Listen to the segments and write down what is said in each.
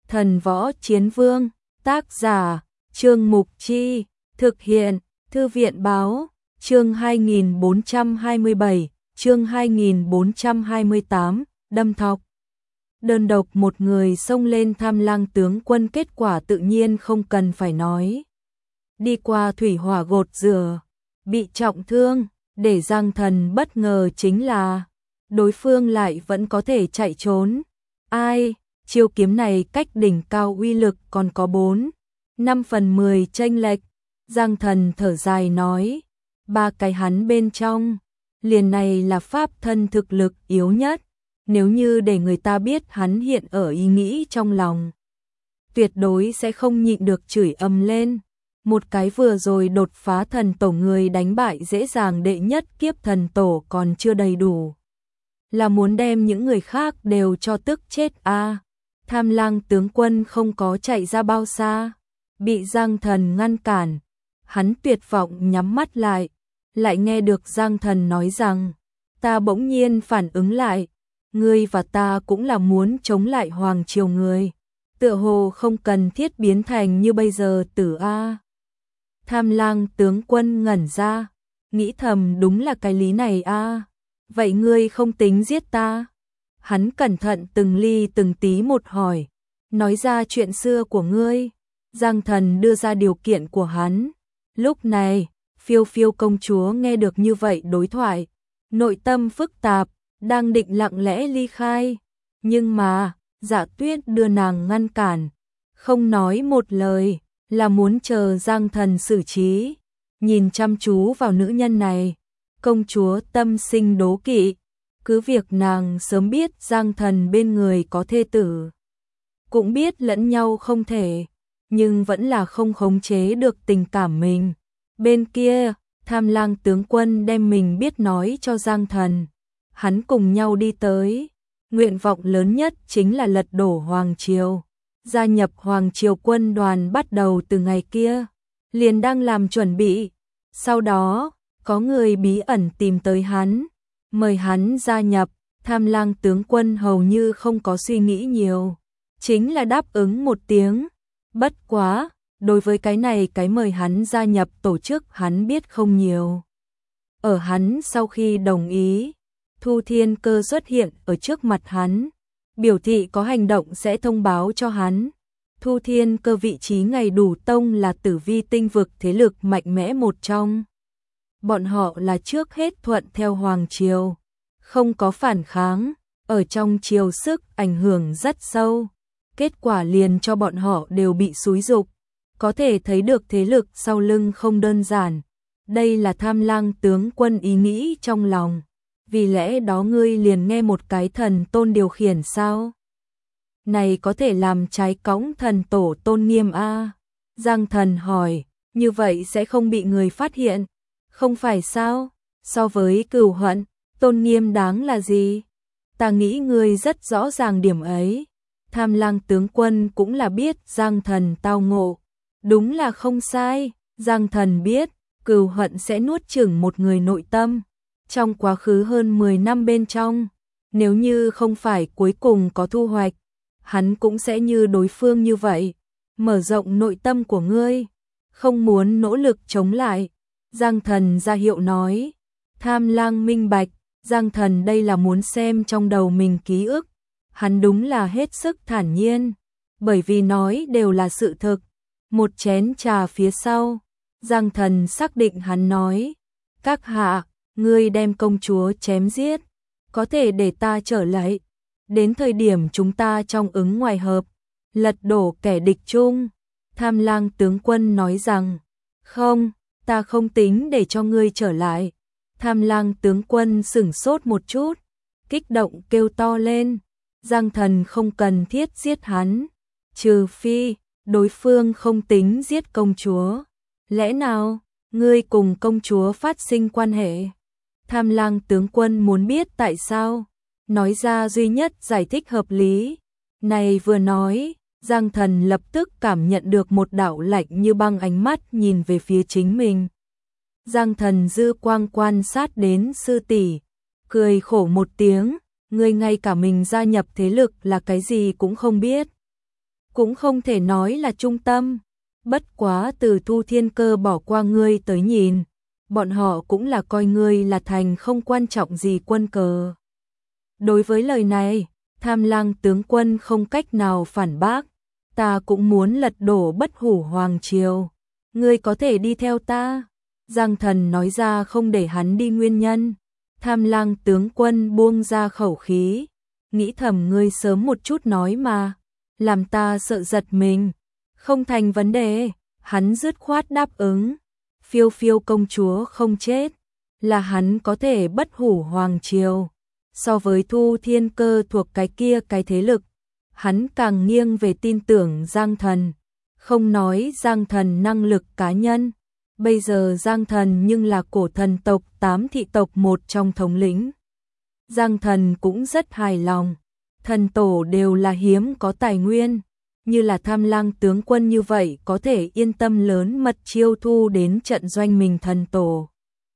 Thần Võ Chiến Vương, tác giả, Trương Mục Chi, thực hiện, Thư viện Báo, chương 2427, chương 2428, đâm thọc. Đơn độc một người xông lên Tham Lang tướng quân, kết quả tự nhiên không cần phải nói. Đi qua thủy hỏa gột rửa, bị trọng thương, để Giang Thần bất ngờ chính là đối phương lại vẫn có thể chạy trốn. Ai, chiêu kiếm này cách đỉnh cao uy lực còn có 4-5/10 chênh lệch. Giang Thần thở dài nói, 3 cái hắn bên trong, liền này là pháp thân thực lực yếu nhất, nếu như để người ta biết hắn hiện ở ý nghĩ trong lòng, tuyệt đối sẽ không nhịn được chửi ầm lên. Một cái vừa rồi đột phá thần tổ người đánh bại dễ dàng đệ nhất kiếp thần tổ còn chưa đầy đủ, là muốn đem những người khác đều cho tức chết a. Tham Lang tướng quân không có chạy ra bao xa, bị Giang Thần ngăn cản, hắn tuyệt vọng nhắm mắt lại nghe được Giang Thần nói rằng, ta bỗng nhiên phản ứng lại, ngươi và ta cũng là muốn chống lại hoàng triều người, tựa hồ không cần thiết biến thành như bây giờ tử a. Tham Lang tướng quân ngẩn ra, nghĩ thầm đúng là cái lý này a. Vậy ngươi không tính giết ta? Hắn cẩn thận từng ly từng tí một hỏi, nói ra chuyện xưa của ngươi. Giang Thần đưa ra điều kiện của hắn. Lúc này, Phiêu Phiêu công chúa nghe được như vậy đối thoại, nội tâm phức tạp, đang định lặng lẽ ly khai, nhưng mà Dạ Tuyết đưa nàng ngăn cản, không nói một lời, là muốn chờ Giang Thần xử trí. Nhìn chăm chú vào nữ nhân này, công chúa tâm sinh đố kỵ, cứ việc nàng sớm biết Giang Thần bên người có thê tử, cũng biết lẫn nhau không thể, nhưng vẫn là không khống chế được tình cảm mình. Bên kia, Tham Lang tướng quân đem mình biết nói cho Giang Thần, hắn cùng nhau đi tới, nguyện vọng lớn nhất chính là lật đổ hoàng triều. Gia nhập hoàng triều quân đoàn bắt đầu từ ngày kia, liền đang làm chuẩn bị. Sau đó, có người bí ẩn tìm tới hắn, mời hắn gia nhập. Tham Lang tướng quân hầu như không có suy nghĩ nhiều, chính là đáp ứng một tiếng. Bất quá, đối với cái này cái mời hắn gia nhập tổ chức hắn biết không nhiều. Ở hắn sau khi đồng ý, Thu Thiên Cơ xuất hiện ở trước mặt hắn, biểu thị có hành động sẽ thông báo cho hắn. Thu Thiên Cơ vị trí ngày đủ tông là Tử Vi tinh vực thế lực mạnh mẽ một trong. Bọn họ là trước hết thuận theo hoàng triều, không có phản kháng, ở trong triều sức ảnh hưởng rất sâu. Kết quả liền cho bọn họ đều bị xúi giục, có thể thấy được thế lực sau lưng không đơn giản. Đây là Tham Lang tướng quân ý nghĩ trong lòng, vì lẽ đó ngươi liền nghe một cái thần tôn điều khiển sao? Này có thể làm trái cõng thần tổ tôn nghiêm a? Giang Thần hỏi, như vậy sẽ không bị người phát hiện, không phải sao? So với cửu hận, tôn nghiêm đáng là gì? Ta nghĩ ngươi rất rõ ràng điểm ấy. Tham Lang tướng quân cũng là biết Giang Thần tao ngộ, đúng là không sai. Giang Thần biết, cửu hận sẽ nuốt chửng một người nội tâm. Trong quá khứ hơn 10 năm bên trong, nếu như không phải cuối cùng có thu hoạch, hắn cũng sẽ như đối phương như vậy, mở rộng nội tâm của ngươi, không muốn nỗ lực chống lại. Giang Thần ra hiệu nói, Tham Lang minh bạch, Giang Thần đây là muốn xem trong đầu mình ký ức. Hắn đúng là hết sức thản nhiên, bởi vì nói đều là sự thực. Một chén trà phía sau, Giang Thần xác định hắn nói, các hạ, ngươi đem công chúa chém giết, có thể để ta trở lại. Đến thời điểm chúng ta trong ứng ngoài hợp, lật đổ kẻ địch chung. Tham Lang tướng quân nói rằng, không, ta không tính để cho ngươi trở lại. Tham Lang tướng quân sửng sốt một chút, kích động kêu to lên, Giang Thần không cần thiết giết hắn, trừ phi đối phương không tính giết công chúa. Lẽ nào ngươi cùng công chúa phát sinh quan hệ? Tham Lang tướng quân muốn biết tại sao, nói ra duy nhất giải thích hợp lý. Này vừa nói, Giang Thần lập tức cảm nhận được một đạo lạnh như băng ánh mắt nhìn về phía chính mình. Giang Thần dư quang quan sát đến sư tỷ, cười khổ một tiếng, ngươi ngay cả mình gia nhập thế lực là cái gì cũng không biết. cũng không thể nói là trung tâm. Bất quá từ Thu Thiên Cơ bỏ qua ngươi tới nhìn, bọn họ cũng là coi ngươi là thành không quan trọng gì quân cờ. Đối với lời này, Tham Lang tướng quân không cách nào phản bác, ta cũng muốn lật đổ Bất Hủ Hoàng Triều. Ngươi có thể đi theo ta. Giang Thần nói ra không để hắn đi nguyên nhân. Tham Lang tướng quân buông ra khẩu khí, nghĩ thầm ngươi sớm một chút nói mà, làm ta sợ giật mình. Không thành vấn đề, hắn dứt khoát đáp ứng. Phiêu Phiêu công chúa không chết, là hắn có thể Bất Hủ Hoàng Triều. So với Thu Thiên Cơ thuộc cái kia cái thế lực, hắn càng nghiêng về tin tưởng Giang Thần. Không nói Giang Thần năng lực cá nhân, bây giờ Giang Thần nhưng là cổ thần tộc 8 thị tộc một trong thống lĩnh. Giang Thần cũng rất hài lòng, thần tổ đều là hiếm có tài nguyên, như là Tham Lang tướng quân như vậy có thể yên tâm lớn mật chiêu thu đến trận doanh mình thần tổ.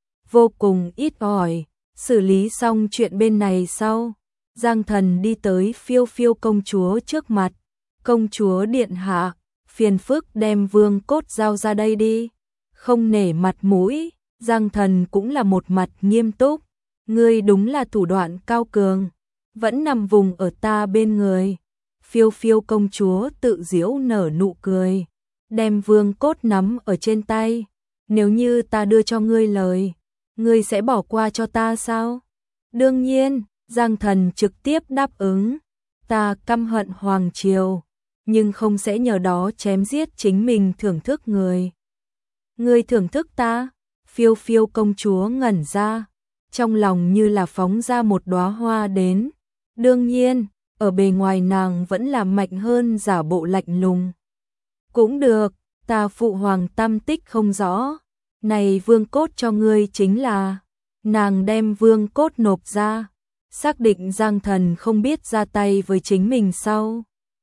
Vô cùng ít ỏi, xử lý xong chuyện bên này sau, Giang Thần đi tới Phiêu Phiêu công chúa trước mặt. Công chúa điện hạ, phiền phức đem vương cốt giao ra đây đi. Không nể mặt mũi, Giang Thần cũng là một mặt nghiêm túc. Ngươi đúng là thủ đoạn cao cường, vẫn nằm vùng ở ta bên người. Phiêu Phiêu công chúa tự giễu nở nụ cười, đem vương cốt nắm ở trên tay. Nếu như ta đưa cho ngươi lời, ngươi sẽ bỏ qua cho ta sao? Đương nhiên, Giang Thần trực tiếp đáp ứng. Ta căm hận Hoàng Triều, nhưng không sẽ nhờ đó chém giết chính mình thưởng thức người. Ngươi thưởng thức ta? Phiêu Phiêu công chúa ngẩn ra, trong lòng như là phóng ra một đóa hoa đến. Đương nhiên, ở bề ngoài nàng vẫn là mạnh hơn giả bộ lạnh lùng. Cũng được, ta phụ hoàng tâm tích không rõ. Này vương cốt cho ngươi chính là... Nàng đem vương cốt nộp ra, xác định Giang Thần không biết ra tay với chính mình sau.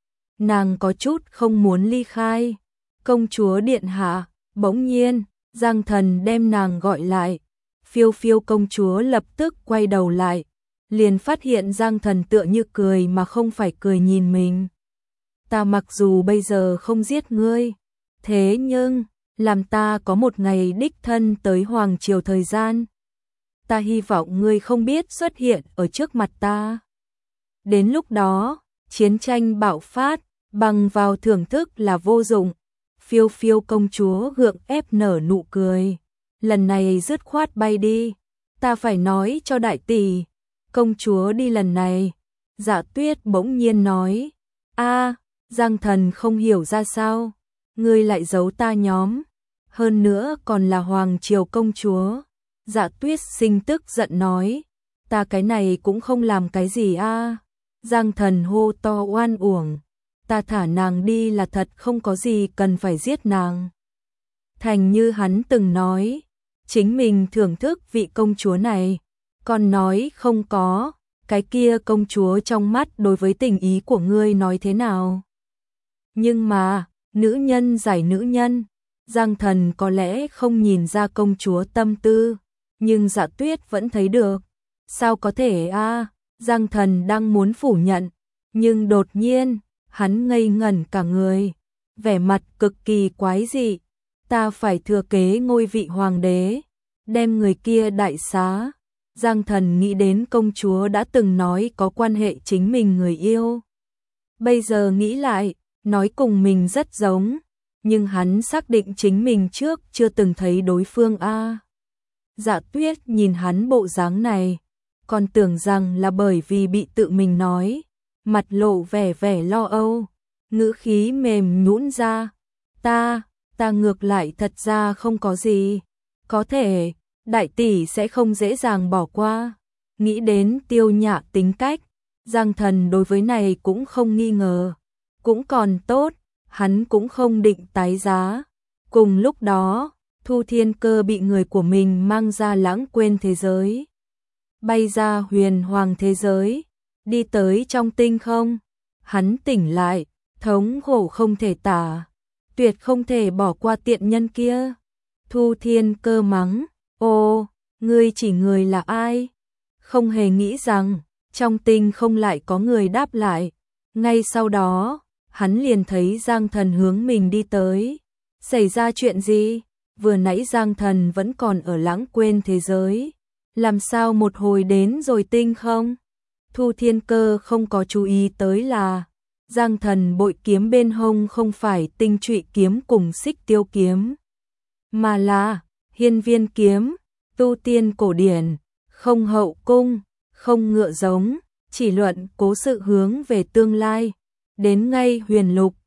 Nàng có chút không muốn ly khai. Công chúa điện hạ, bỗng nhiên, Giang Thần đem nàng gọi lại. Phiêu Phiêu công chúa lập tức quay đầu lại, liền phát hiện Giang Thần tựa như cười mà không phải cười nhìn mình. Ta mặc dù bây giờ không giết ngươi, thế nhưng, làm ta có một ngày đích thân tới Hoàng Triều thời gian. Ta hy vọng ngươi không biết xuất hiện ở trước mặt ta. Đến lúc đó, chiến tranh bạo phát, bằng vào thưởng thức là vô dụng. Phiêu Phiêu công chúa gượng ép nở nụ cười. Lần này dứt khoát bay đi. Ta phải nói cho đại tỷ. Công chúa đi lần này. Dạ Tuyết bỗng nhiên nói. Giang Thần không hiểu ra sao. Ngươi lại giấu ta nhóm. Hơn nữa còn là Hoàng Triều công chúa. Dạ Tuyết sinh tức giận nói. Ta cái này cũng không làm cái gì Giang Thần hô to oan uổng. Ta thả nàng đi là thật không có gì cần phải giết nàng. Thành như hắn từng nói, chính mình thưởng thức vị công chúa này, còn nói không có, cái kia công chúa trong mắt đối với tình ý của ngươi nói thế nào. Nhưng mà, nữ nhân giải nữ nhân, Giang Thần có lẽ không nhìn ra công chúa tâm tư, nhưng Dạ Tuyết vẫn thấy được. Sao có thể Giang Thần đang muốn phủ nhận, nhưng đột nhiên, hắn ngây ngẩn cả người, vẻ mặt cực kỳ quái dị. Ta phải thừa kế ngôi vị hoàng đế, đem người kia đại xá. Giang Thần nghĩ đến công chúa đã từng nói có quan hệ chính mình người yêu. Bây giờ nghĩ lại, nói cùng mình rất giống, nhưng hắn xác định chính mình trước chưa từng thấy đối phương Dạ Tuyết nhìn hắn bộ dáng này, còn tưởng rằng là bởi vì bị tự mình nói, mặt lộ vẻ vẻ lo âu, ngữ khí mềm nhũn ra. Ta ngược lại thật ra không có gì, có thể, đại tỷ sẽ không dễ dàng bỏ qua. Nghĩ đến Tiêu Nhã tính cách, Giang Thần đối với này cũng không nghi ngờ, cũng còn tốt, hắn cũng không định tái giá. Cùng lúc đó, Thu Thiên Cơ bị người của mình mang ra lãng quên thế giới, bay ra huyền hoàng thế giới, đi tới trong tinh không. Hắn tỉnh lại, thống khổ không thể tả, tuyệt không thể bỏ qua tiện nhân kia. Thu Thiên Cơ mắng, ô, ngươi chỉ người là ai? Không hề nghĩ rằng, trong tinh không lại có người đáp lại. Ngay sau đó, hắn liền thấy Giang Thần hướng mình đi tới. Xảy ra chuyện gì? Vừa nãy Giang Thần vẫn còn ở lãng quên thế giới. Làm sao một hồi đến rồi tinh không? Thu Thiên Cơ không có chú ý tới là Giang Thần bội kiếm bên hông không phải tinh trụy kiếm cùng xích tiêu kiếm, mà là hiên viên kiếm, tu tiên cổ điển, không hậu cung, không ngựa giống, chỉ luận cố sự hướng về tương lai. Đến ngay huyền lục,